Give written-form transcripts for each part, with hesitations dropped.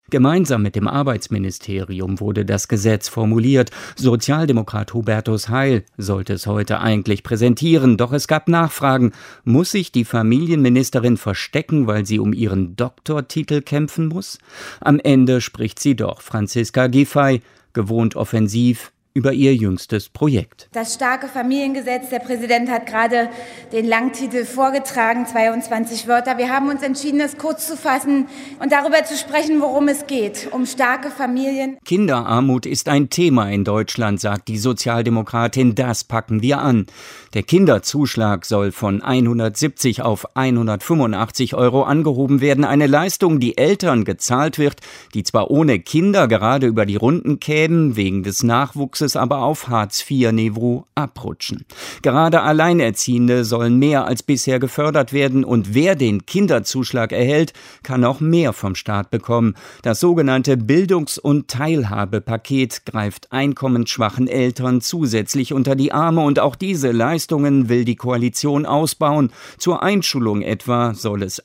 Gemeinsam mit dem Arbeitsministerium wurde das Gesetz formuliert. Sozialdemokrat Hubertus Heil sollte es heute eigentlich präsentieren, doch es gab Nachfragen. Muss sich die Familienministerin verstecken, weil sie um ihren Doktortitel kämpfen muss? Am Ende spricht sie doch, Franziska Giffey, gewohnt offensiv, über ihr jüngstes Projekt. Das starke Familiengesetz, der Präsident hat gerade den Langtitel vorgetragen, 22 Wörter. Wir haben uns entschieden, es kurz zu fassen und darüber zu sprechen, worum es geht. Um starke Familien. Kinderarmut ist ein Thema in Deutschland, sagt die Sozialdemokratin. Das packen wir an. Der Kinderzuschlag soll von 170 auf 185 € angehoben werden. Eine Leistung, die Eltern gezahlt wird, die zwar ohne Kinder gerade über die Runden kämen, wegen des Nachwuchses aber auf Hartz-IV-Niveau abrutschen. Gerade Alleinerziehende sollen mehr als bisher gefördert werden und wer den Kinderzuschlag erhält, kann auch mehr vom Staat bekommen. Das sogenannte Bildungs- und Teilhabepaket greift einkommensschwachen Eltern zusätzlich unter die Arme und auch diese Leistungen will die Koalition ausbauen. Zur Einschulung etwa soll es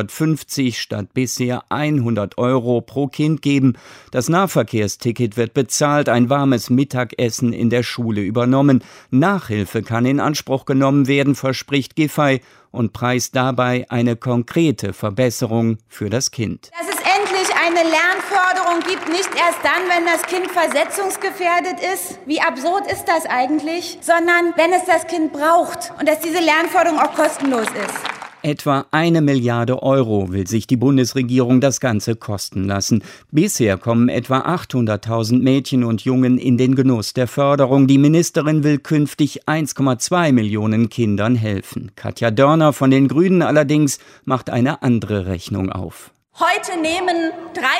150 statt bisher 100 € pro Kind geben. Das Nahverkehrsticket wird bezahlt, ein warmes Mittagessen in der Schule übernommen. Nachhilfe kann in Anspruch genommen werden, verspricht Giffey und preist dabei eine konkrete Verbesserung für das Kind. Dass es endlich eine Lernförderung gibt, nicht erst dann, wenn das Kind versetzungsgefährdet ist. Wie absurd ist das eigentlich? Sondern wenn es das Kind braucht und dass diese Lernförderung auch kostenlos ist. Etwa 1 Milliarde € will sich die Bundesregierung das Ganze kosten lassen. Bisher kommen etwa 800.000 Mädchen und Jungen in den Genuss der Förderung. Die Ministerin will künftig 1,2 Millionen Kindern helfen. Katja Dörner von den Grünen allerdings macht eine andere Rechnung auf. Heute nehmen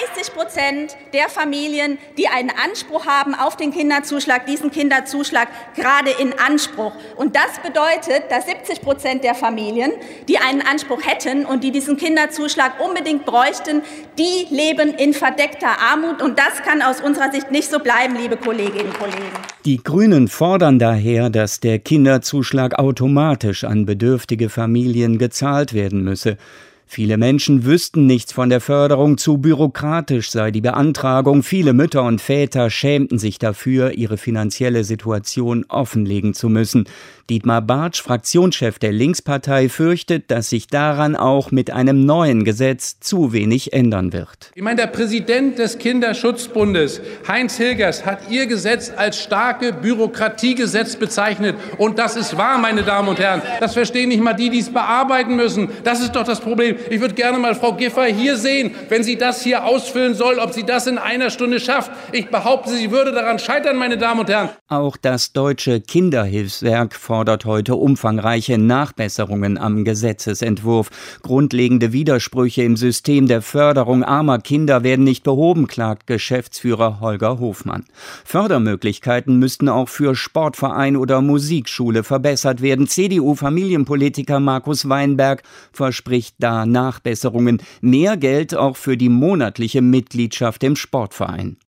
30% der Familien, die einen Anspruch haben auf den Kinderzuschlag, diesen Kinderzuschlag gerade in Anspruch. Und das bedeutet, dass 70% der Familien, die einen Anspruch hätten und die diesen Kinderzuschlag unbedingt bräuchten, die leben in verdeckter Armut. Und das kann aus unserer Sicht nicht so bleiben, liebe Kolleginnen und Kollegen. Die Grünen fordern daher, dass der Kinderzuschlag automatisch an bedürftige Familien gezahlt werden müsse. Viele Menschen wüssten nichts von der Förderung, zu bürokratisch sei die Beantragung. Viele Mütter und Väter schämten sich dafür, ihre finanzielle Situation offenlegen zu müssen. Dietmar Bartsch, Fraktionschef der Linkspartei, fürchtet, dass sich daran auch mit einem neuen Gesetz zu wenig ändern wird. Ich meine, der Präsident des Kinderschutzbundes, Heinz Hilgers, hat Ihr Gesetz als starke Bürokratiegesetz bezeichnet. Und das ist wahr, meine Damen und Herren. Das verstehen nicht mal die, die es bearbeiten müssen. Das ist doch das Problem. Ich würde gerne mal Frau Giffey hier sehen, wenn sie das hier ausfüllen soll, ob sie das in einer Stunde schafft. Ich behaupte, sie würde daran scheitern, meine Damen und Herren. Auch das Deutsche Kinderhilfswerk fordert heute umfangreiche Nachbesserungen am Gesetzesentwurf. Grundlegende Widersprüche im System der Förderung armer Kinder werden nicht behoben, klagt Geschäftsführer Holger Hofmann. Fördermöglichkeiten müssten auch für Sportverein oder Musikschule verbessert werden. CDU-Familienpolitiker Markus Weinberg verspricht da Nachbesserungen. Mehr Geld auch für die monatliche Mitgliedschaft im Sportverein.